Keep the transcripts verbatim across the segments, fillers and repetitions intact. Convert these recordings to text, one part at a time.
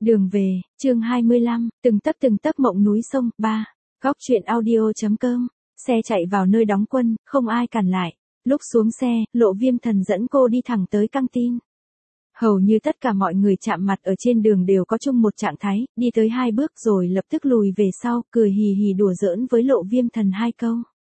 Đường về, chương hai mươi lăm, từng tấc từng tấc mộng núi sông, ba. Góc truyện audio.com. Xe chạy vào nơi đóng quân, không ai cản lại. Lúc xuống xe, Lộ Viêm Thần dẫn cô đi thẳng tới căng tin. Hầu như tất cả mọi người chạm mặt ở trên đường đều có chung một trạng thái, đi tới hai bước rồi lập tức lùi về sau, cười hì hì đùa giỡn với Lộ Viêm Thần hai câu.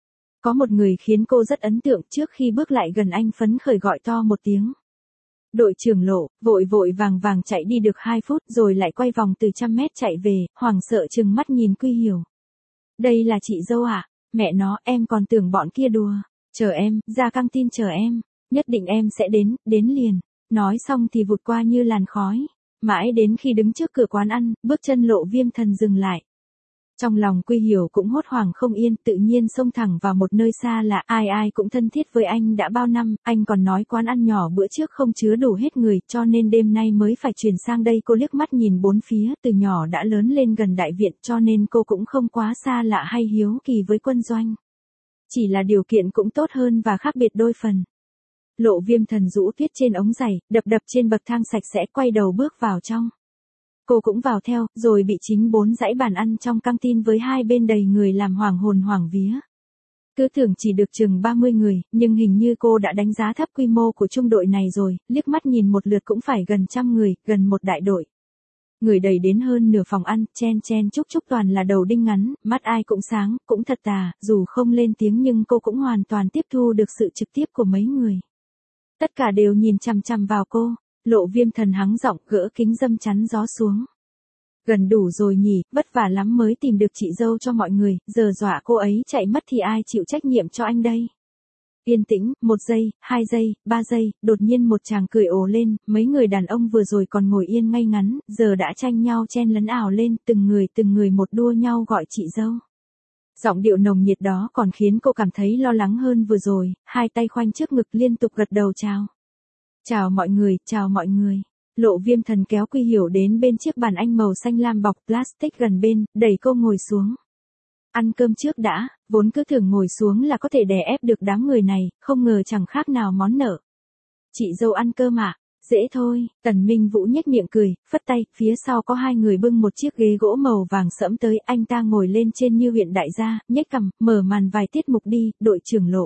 Có một người khiến cô rất ấn tượng, trước khi bước lại gần anh phấn khởi gọi to một tiếng. Đội trưởng Lộ, vội vội vàng vàng chạy đi được hai phút rồi lại quay vòng từ trăm mét chạy về, hoảng sợ trừng mắt nhìn Quy Hiểu. Đây là chị dâu à? Mẹ nó, em còn tưởng bọn kia đùa. Chờ em, ra căng tin chờ em. Nhất định em sẽ đến, đến liền. Nói xong thì vụt qua như làn khói. Mãi đến khi đứng trước cửa quán ăn, bước chân Lộ Viêm Thần dừng lại. Trong lòng Quy Hiểu cũng hốt hoảng không yên, tự nhiên xông thẳng vào một nơi xa lạ, ai ai cũng thân thiết với anh đã bao năm, anh còn nói quán ăn nhỏ bữa trước không chứa đủ hết người, cho nên đêm nay mới phải chuyển sang đây. Cô liếc mắt nhìn bốn phía, từ nhỏ đã lớn lên gần đại viện, cho nên cô cũng không quá xa lạ hay hiếu kỳ với quân doanh. Chỉ là điều kiện cũng tốt hơn và khác biệt đôi phần. Lộ Viêm Thần rũ tuyết trên ống giày, đập đập trên bậc thang sạch sẽ, quay đầu bước vào trong. Cô cũng vào theo, rồi bị chính bốn dãy bàn ăn trong căng tin với hai bên đầy người làm hoảng hồn hoảng vía. Cứ tưởng chỉ được chừng ba mươi người, nhưng hình như cô đã đánh giá thấp quy mô của trung đội này rồi, liếc mắt nhìn một lượt cũng phải gần trăm người, gần một đại đội. Người đầy đến hơn nửa phòng ăn, chen chen chúc chúc toàn là đầu đinh ngắn, mắt ai cũng sáng, cũng thật tà, dù không lên tiếng nhưng cô cũng hoàn toàn tiếp thu được sự trực tiếp của mấy người. Tất cả đều nhìn chằm chằm vào cô. Lộ Viêm Thần hắng giọng, gỡ kính dâm chắn gió xuống. Gần đủ rồi nhỉ, vất vả lắm mới tìm được chị dâu cho mọi người, giờ dọa cô ấy chạy mất thì ai chịu trách nhiệm cho anh đây. Yên tĩnh, một giây, hai giây, ba giây, đột nhiên một chàng cười ồ lên, mấy người đàn ông vừa rồi còn ngồi yên ngay ngắn, giờ đã tranh nhau chen lấn ảo lên, từng người từng người một đua nhau gọi chị dâu. Giọng điệu nồng nhiệt đó còn khiến cô cảm thấy lo lắng hơn vừa rồi, hai tay khoanh trước ngực liên tục gật đầu chào. Chào mọi người, chào mọi người. Lộ Viêm Thần kéo Quy Hiểu đến bên chiếc bàn anh màu xanh lam bọc plastic gần bên, đẩy cô ngồi xuống. Ăn cơm trước đã, vốn cứ tưởng ngồi xuống là có thể đè ép được đám người này, không ngờ chẳng khác nào món nợ. Chị dâu ăn cơm à? Dễ thôi, Tần Minh Vũ nhếch miệng cười, phất tay, phía sau có hai người bưng một chiếc ghế gỗ màu vàng sẫm tới, anh ta ngồi lên trên như huyện đại gia, nhếch cằm, mở màn vài tiết mục đi, đội trưởng Lộ.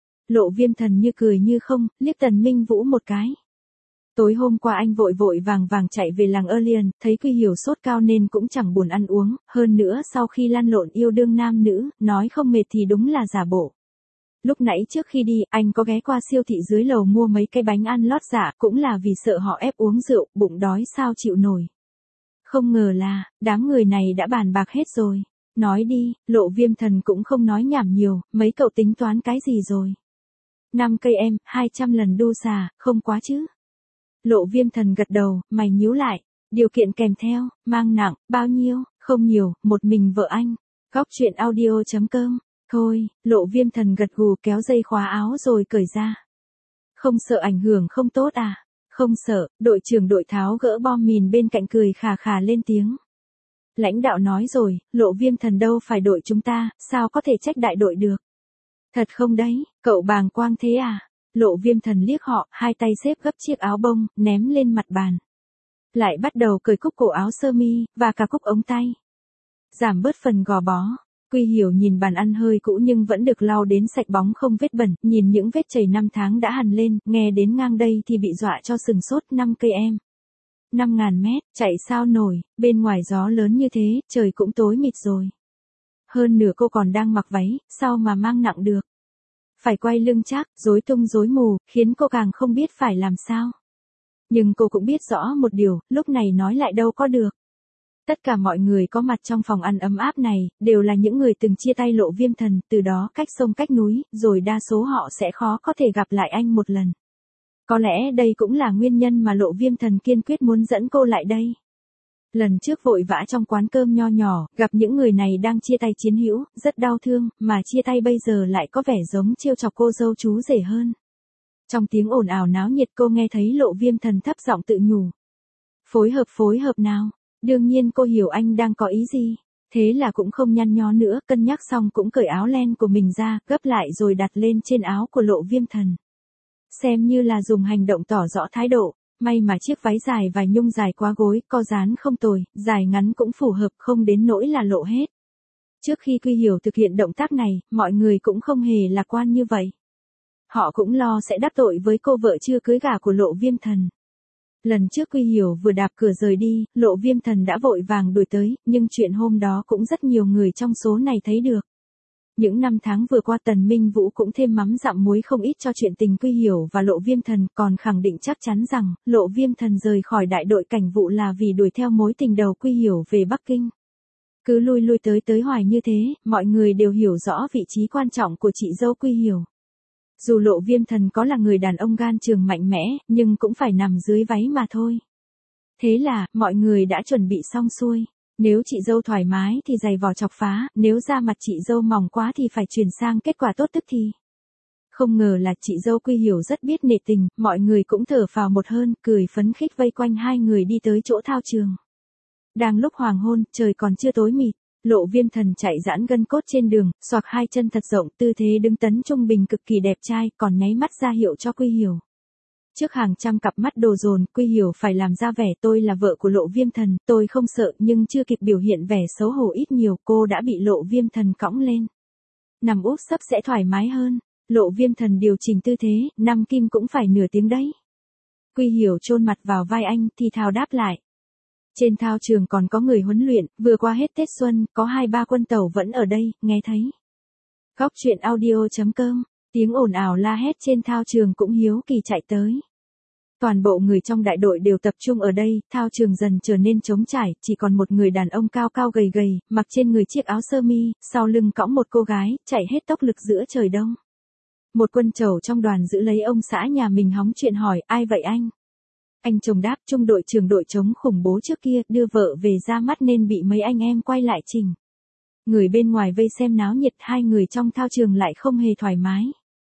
Lộ Viêm Thần như cười như không, liếc Tần Minh Vũ một cái. Tối hôm qua anh vội vội vàng vàng chạy về làng Erlian, thấy Quy Hiểu sốt cao nên cũng chẳng buồn ăn uống, hơn nữa sau khi lăn lộn yêu đương nam nữ, nói không mệt thì đúng là giả bộ. Lúc nãy trước khi đi, anh có ghé qua siêu thị dưới lầu mua mấy cái bánh ăn lót giả, cũng là vì sợ họ ép uống rượu, bụng đói sao chịu nổi. Không ngờ là, đám người này đã bàn bạc hết rồi. Nói đi, Lộ Viêm Thần cũng không nói nhảm nhiều, mấy cậu tính toán cái gì rồi? năm cây em, hai trăm lần đô xà, không quá chứ? Lộ Viêm Thần gật đầu, mày nhíu lại. Điều kiện kèm theo, mang nặng, bao nhiêu? Không nhiều, một mình vợ anh. Góc truyện audio.com. Thôi, Lộ Viêm Thần gật gù kéo dây khóa áo rồi cởi ra. Không sợ ảnh hưởng không tốt à? Không sợ, đội trưởng đội tháo gỡ bom mìn bên cạnh cười khà khà lên tiếng. Lãnh đạo nói rồi, Lộ Viêm Thần đâu phải đội chúng ta, sao có thể trách đại đội được? Thật không đấy, cậu bàng quang thế à? Lộ Viêm Thần liếc họ, hai tay xếp gấp chiếc áo bông, ném lên mặt bàn. Lại bắt đầu cởi cúc cổ áo sơ mi, và cả cúc ống tay. Giảm bớt phần gò bó. Quy Hiểu nhìn bàn ăn hơi cũ nhưng vẫn được lau đến sạch bóng không vết bẩn, nhìn những vết chảy năm tháng đã hằn lên, nghe đến ngang đây thì bị dọa cho sừng sốt. Năm cây em. Năm ngàn mét, chạy sao nổi, bên ngoài gió lớn như thế, trời cũng tối mịt rồi. Hơn nửa cô còn đang mặc váy, sao mà mang nặng được. Phải quay lưng chắc, rối tung rối mù, khiến cô càng không biết phải làm sao. Nhưng cô cũng biết rõ một điều, lúc này nói lại đâu có được. Tất cả mọi người có mặt trong phòng ăn ấm áp này, đều là những người từng chia tay Lộ Viêm Thần, từ đó cách sông cách núi, rồi đa số họ sẽ khó có thể gặp lại anh một lần. Có lẽ đây cũng là nguyên nhân mà Lộ Viêm Thần kiên quyết muốn dẫn cô lại đây. Lần trước vội vã trong quán cơm nho nhỏ, gặp những người này đang chia tay chiến hữu, rất đau thương, mà chia tay bây giờ lại có vẻ giống trêu chọc cô dâu chú rể hơn. Trong tiếng ồn ào náo nhiệt cô nghe thấy Lộ Viêm Thần thấp giọng tự nhủ. Phối hợp phối hợp nào, đương nhiên cô hiểu anh đang có ý gì. Thế là cũng không nhăn nhó nữa, cân nhắc xong cũng cởi áo len của mình ra, gấp lại rồi đặt lên trên áo của Lộ Viêm Thần. Xem như là dùng hành động tỏ rõ thái độ. May mà chiếc váy dài vài nhung dài quá gối, co dán không tồi, dài ngắn cũng phù hợp không đến nỗi là lộ hết. Trước khi Quy Hiểu thực hiện động tác này, mọi người cũng không hề lạc quan như vậy. Họ cũng lo sẽ đắc tội với cô vợ chưa cưới gả của Lộ Viêm Thần. Lần trước Quy Hiểu vừa đạp cửa rời đi, Lộ Viêm Thần đã vội vàng đuổi tới, nhưng chuyện hôm đó cũng rất nhiều người trong số này thấy được. Những năm tháng vừa qua Tần Minh Vũ cũng thêm mắm dặm muối không ít cho chuyện tình Quy Hiểu và Lộ Viêm Thần, còn khẳng định chắc chắn rằng, Lộ Viêm Thần rời khỏi đại đội cảnh vụ là vì đuổi theo mối tình đầu Quy Hiểu về Bắc Kinh. Cứ lui lui tới tới hoài như thế, mọi người đều hiểu rõ vị trí quan trọng của chị dâu Quy Hiểu. Dù Lộ Viêm Thần có là người đàn ông gan trường mạnh mẽ, nhưng cũng phải nằm dưới váy mà thôi. Thế là, mọi người đã chuẩn bị xong xuôi. Nếu chị dâu thoải mái thì giày vò chọc phá, nếu da mặt chị dâu mỏng quá thì phải chuyển sang kết quả tốt tức thì. Không ngờ là chị dâu Quy Hiểu rất biết nể tình, mọi người cũng thở phào một hơi, cười phấn khích vây quanh hai người đi tới chỗ thao trường. Đang lúc hoàng hôn, trời còn chưa tối mịt, Lộ Viêm Thần chạy giãn gân cốt trên đường, xoạc hai chân thật rộng, tư thế đứng tấn trung bình cực kỳ đẹp trai, còn nháy mắt ra hiệu cho Quy Hiểu. Trước hàng trăm cặp mắt đồ dồn, Quy Hiểu phải làm ra vẻ tôi là vợ của Lộ Viêm Thần, tôi không sợ, nhưng chưa kịp biểu hiện vẻ xấu hổ ít nhiều, cô đã bị Lộ Viêm Thần cõng lên. Nằm úp sấp sẽ thoải mái hơn. Lộ Viêm Thần điều chỉnh tư thế, năm kim cũng phải nửa tiếng đấy. Quy Hiểu chôn mặt vào vai anh, thì thào đáp lại. Trên thao trường còn có người huấn luyện, vừa qua hết Tết Xuân, có hai ba quân tàu vẫn ở đây, nghe thấy. Góc truyện audio chấm com, tiếng ồn ào la hét trên thao trường cũng hiếu kỳ chạy tới. Toàn bộ người trong đại đội đều tập trung ở đây, thao trường dần trở nên trống trải, chỉ còn một người đàn ông cao cao gầy gầy, mặc trên người chiếc áo sơ mi, sau lưng cõng một cô gái, chạy hết tốc lực giữa trời đông. Một quân trầu trong đoàn giữ lấy ông xã nhà mình hóng chuyện hỏi, ai vậy anh? Anh chồng đáp, trung đội trưởng đội chống khủng bố trước kia, đưa vợ về ra mắt nên bị mấy anh em quay lại chỉnh. Người bên ngoài vây xem náo nhiệt, hai người trong thao trường lại không hề thoải mái.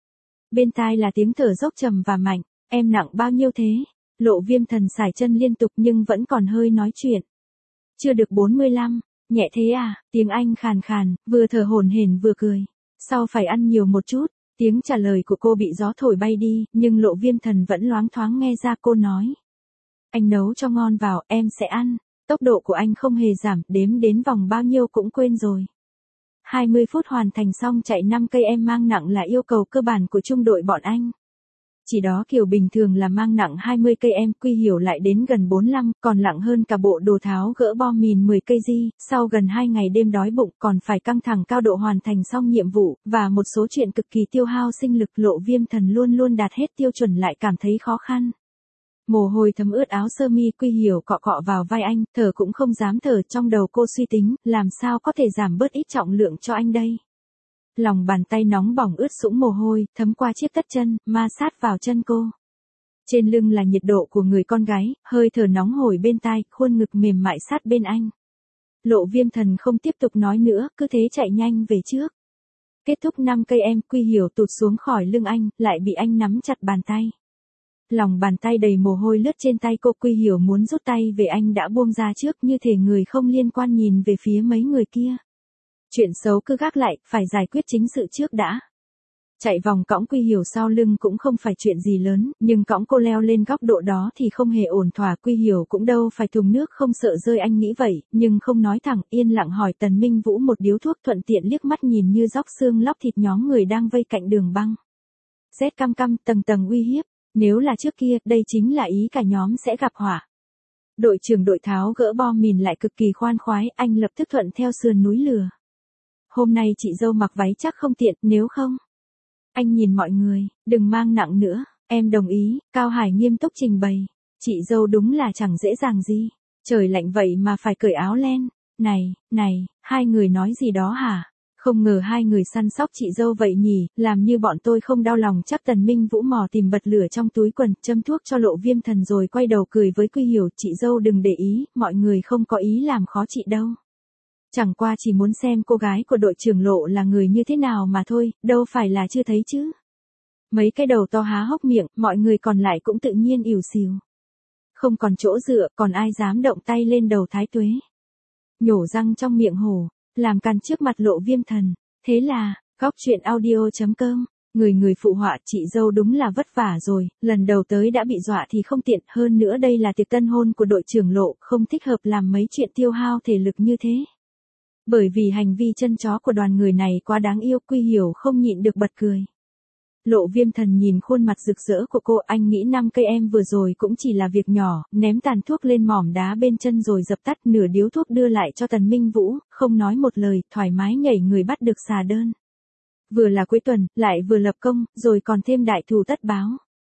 Bên tai là tiếng thở dốc trầm và mạnh, em nặng bao nhiêu thế? Lộ Viêm Thần sải chân liên tục nhưng vẫn còn hơi nói chuyện. Chưa được bốn mươi lăm, nhẹ thế à? Tiếng Anh khàn khàn, vừa thở hổn hển vừa cười. Sau phải ăn nhiều một chút. Tiếng trả lời của cô bị gió thổi bay đi, nhưng Lộ Viêm Thần vẫn loáng thoáng nghe ra cô nói. Anh nấu cho ngon vào, em sẽ ăn. Tốc độ của anh không hề giảm, đếm đến vòng bao nhiêu cũng quên rồi. hai mươi phút hoàn thành xong chạy năm cây em mang nặng là yêu cầu cơ bản của trung đội bọn anh. Chỉ đó kiểu bình thường là mang nặng hai mươi cây em, Quy Hiểu lại đến gần bốn mươi lăm, còn nặng hơn cả bộ đồ tháo gỡ bom mìn mười cây gi, sau gần hai ngày đêm đói bụng còn phải căng thẳng cao độ hoàn thành xong nhiệm vụ, và một số chuyện cực kỳ tiêu hao sinh lực. Lộ Viêm Thần luôn luôn đạt hết tiêu chuẩn lại cảm thấy khó khăn. Mồ hôi thấm ướt áo sơ mi, Quy Hiểu cọ cọ vào vai anh, thở cũng không dám thở, trong đầu cô suy tính, làm sao có thể giảm bớt ít trọng lượng cho anh đây. Lòng bàn tay nóng bỏng ướt sũng mồ hôi, thấm qua chiếc tất chân, ma sát vào chân cô. Trên lưng là nhiệt độ của người con gái, hơi thở nóng hổi bên tai, khuôn ngực mềm mại sát bên anh. Lộ Viêm Thần không tiếp tục nói nữa, cứ thế chạy nhanh về trước. Kết thúc năm cây em, Quy Hiểu tụt xuống khỏi lưng anh, lại bị anh nắm chặt bàn tay. Lòng bàn tay đầy mồ hôi lướt trên tay cô, Quy Hiểu muốn rút tay về anh đã buông ra trước, như thể người không liên quan nhìn về phía mấy người kia. Chuyện xấu cứ gác lại, phải giải quyết chính sự trước đã. Chạy vòng cõng Quy Hiểu sau lưng cũng không phải chuyện gì lớn, nhưng cõng cô leo lên góc độ đó thì không hề ổn thỏa. Quy Hiểu cũng đâu phải thùng nước không sợ rơi, anh nghĩ vậy, nhưng không nói thẳng, yên lặng hỏi Tần Minh Vũ một điếu thuốc, thuận tiện liếc mắt nhìn như róc xương lóc thịt nhóm người đang vây cạnh đường băng. Rét căm căm, tầng tầng uy hiếp, nếu là trước kia, đây chính là ý cả nhóm sẽ gặp họa. Đội trưởng đội tháo gỡ bom mìn lại cực kỳ khoan khoái, anh lập tức thuận theo sườn núi lửa. Hôm nay chị dâu mặc váy chắc không tiện, nếu không. Anh nhìn mọi người, đừng mang nặng nữa, em đồng ý, Cao Hải nghiêm túc trình bày. Chị dâu đúng là chẳng dễ dàng gì, trời lạnh vậy mà phải cởi áo len. Này, này, hai người nói gì đó hả? Không ngờ hai người săn sóc chị dâu vậy nhỉ, làm như bọn tôi không đau lòng. Chắc Tần Minh Vũ mò tìm bật lửa trong túi quần, châm thuốc cho Lộ Viêm Thần rồi quay đầu cười với Quy Hiểu, chị dâu đừng để ý, mọi người không có ý làm khó chị đâu. Chẳng qua chỉ muốn xem cô gái của đội trưởng Lộ là người như thế nào mà thôi, đâu phải là chưa thấy chứ. Mấy cái đầu to há hốc miệng, mọi người còn lại cũng tự nhiên ỉu xìu. Không còn chỗ dựa, còn ai dám động tay lên đầu Thái Tuế. Nhổ răng trong miệng hổ, làm càn trước mặt Lộ Viêm Thần. Thế là, góc truyện audio chấm com Người người phụ họa, chị dâu đúng là vất vả rồi, lần đầu tới đã bị dọa thì không tiện, hơn nữa đây là tiệc tân hôn của đội trưởng Lộ, không thích hợp làm mấy chuyện tiêu hao thể lực như thế. Bởi vì hành vi chân chó của đoàn người này quá đáng yêu, Quy Hiểu không nhịn được bật cười. Lộ Viêm Thần nhìn khuôn mặt rực rỡ của cô, anh nghĩ năm cây em vừa rồi cũng chỉ là việc nhỏ, ném tàn thuốc lên mỏm đá bên chân rồi dập tắt, nửa điếu thuốc đưa lại cho Tần Minh Vũ, không nói một lời, thoải mái nhảy người bắt được xà đơn. Vừa là cuối tuần, lại vừa lập công, rồi còn thêm đại thù tất báo.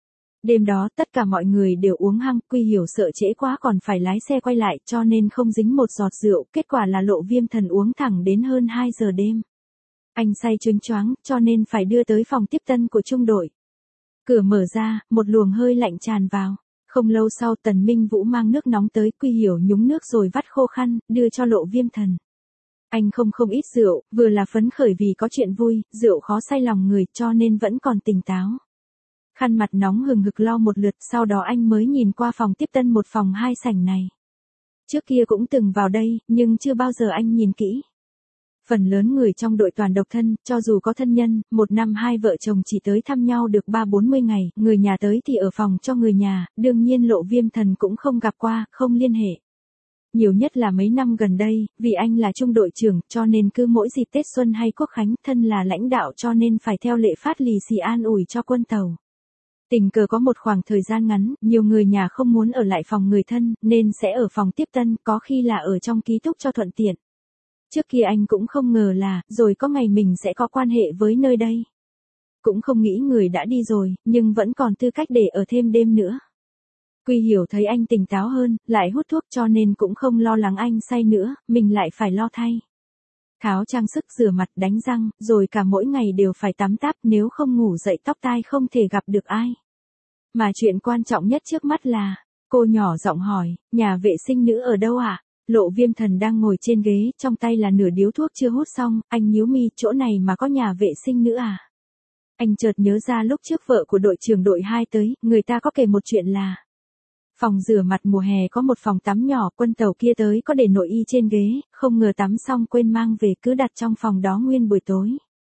Đêm đó tất cả mọi người đều uống hăng, Quy Hiểu sợ trễ quá còn phải lái xe quay lại cho nên không dính một giọt rượu, kết quả là Lộ Viêm Thần uống thẳng đến hơn hai giờ đêm. Anh say choáng choáng, cho nên phải đưa tới phòng tiếp tân của trung đội. Cửa mở ra, một luồng hơi lạnh tràn vào. Không lâu sau Tần Minh Vũ mang nước nóng tới, Quy Hiểu nhúng nước rồi vắt khô khăn, đưa cho Lộ Viêm Thần. Anh không không ít rượu, vừa là phấn khởi vì có chuyện vui, rượu khó say lòng người cho nên vẫn còn tỉnh táo. Khăn mặt nóng hừng hực lau một lượt, sau đó anh mới nhìn qua phòng tiếp tân một phòng hai sảnh này. Trước kia cũng từng vào đây, nhưng chưa bao giờ anh nhìn kỹ. Phần lớn người trong đội toàn độc thân, cho dù có thân nhân, một năm hai vợ chồng chỉ tới thăm nhau được ba bốn mươi ngày, người nhà tới thì ở phòng cho người nhà, đương nhiên Lộ Viêm Thần cũng không gặp qua, không liên hệ. Nhiều nhất là mấy năm gần đây, vì anh là trung đội trưởng, cho nên cứ mỗi dịp Tết Xuân hay Quốc Khánh, thân là lãnh đạo cho nên phải theo lệ phát lì xì an ủi cho quân tàu. Tình cờ có một khoảng thời gian ngắn, nhiều người nhà không muốn ở lại phòng người thân, nên sẽ ở phòng tiếp tân, có khi là ở trong ký túc cho thuận tiện. Trước kia anh cũng không ngờ là, rồi có ngày mình sẽ có quan hệ với nơi đây. Cũng không nghĩ người đã đi rồi, nhưng vẫn còn tư cách để ở thêm đêm nữa. Quy Hiểu thấy anh tỉnh táo hơn, lại hút thuốc cho nên cũng không lo lắng anh say nữa, mình lại phải lo thay. Tháo trang sức, rửa mặt, đánh răng, rồi cả mỗi ngày đều phải tắm táp, nếu không ngủ dậy tóc tai không thể gặp được ai. Mà chuyện quan trọng nhất trước mắt là, cô nhỏ giọng hỏi, nhà vệ sinh nữ ở đâu ạ? À? Lộ Viêm Thần đang ngồi trên ghế, trong tay là nửa điếu thuốc chưa hút xong, anh nhíu mi, chỗ này mà có nhà vệ sinh nữ à? Anh chợt nhớ ra lúc trước vợ của đội trưởng đội hai tới, người ta có kể một chuyện là phòng rửa mặt mùa hè có một phòng tắm nhỏ, quân tàu kia tới có để nội y trên ghế, không ngờ tắm xong quên mang về cứ đặt trong phòng đó nguyên buổi tối.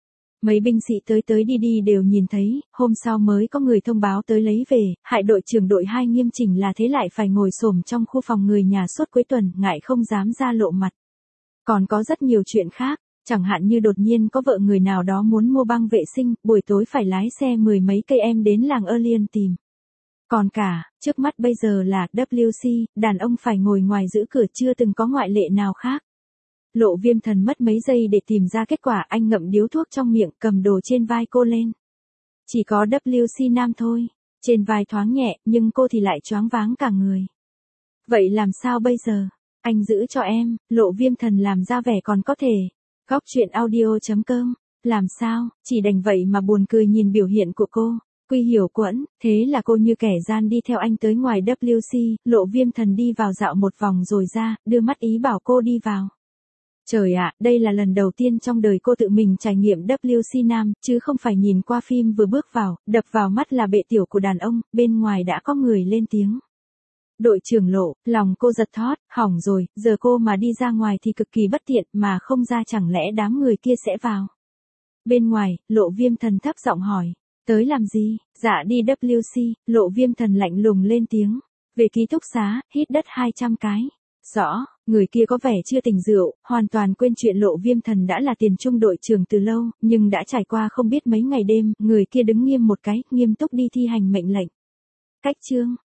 Mấy binh sĩ tới tới đi đi đều nhìn thấy, hôm sau mới có người thông báo tới lấy về, hại đội trưởng đội hai nghiêm chỉnh là thế lại phải ngồi xổm trong khu phòng người nhà suốt cuối tuần, ngại không dám ra lộ mặt. Còn có rất nhiều chuyện khác, chẳng hạn như đột nhiên có vợ người nào đó muốn mua băng vệ sinh, buổi tối phải lái xe mười mấy cây em đến làng Erlien tìm. Còn cả, trước mắt bây giờ là W C, đàn ông phải ngồi ngoài giữ cửa, chưa từng có ngoại lệ nào khác. Lộ Viêm Thần mất mấy giây để tìm ra kết quả, anh ngậm điếu thuốc trong miệng, cầm đồ trên vai cô lên. Chỉ có W C nam thôi, trên vai thoáng nhẹ, nhưng cô thì lại choáng váng cả người. Vậy làm sao bây giờ? Anh giữ cho em, Lộ Viêm Thần làm ra vẻ còn có thể. Góc truyện audio chấm com, làm sao, chỉ đành vậy mà buồn cười nhìn biểu hiện của cô. Quy Hiểu quẫn, thế là cô như kẻ gian đi theo anh tới ngoài W C, Lộ Viêm Thần đi vào dạo một vòng rồi ra, đưa mắt ý bảo cô đi vào. Trời ạ, đây là lần đầu tiên trong đời cô tự mình trải nghiệm W C nam, chứ không phải nhìn qua phim vừa bước vào, đập vào mắt là bệ tiểu của đàn ông, bên ngoài đã có người lên tiếng. Đội trưởng Lộ, lòng cô giật thót, hỏng rồi, giờ cô mà đi ra ngoài thì cực kỳ bất tiện, mà không ra chẳng lẽ đám người kia sẽ vào. Bên ngoài, Lộ Viêm Thần thấp giọng hỏi, tới làm gì? Dạ đi W C, Lộ Viêm Thần lạnh lùng lên tiếng. Về ký túc xá, hít đất hai trăm cái. Rõ, người kia có vẻ chưa tỉnh rượu, hoàn toàn quên chuyện Lộ Viêm Thần đã là tiền trung đội trưởng từ lâu, nhưng đã trải qua không biết mấy ngày đêm, người kia đứng nghiêm một cái, nghiêm túc đi thi hành mệnh lệnh. Cách chương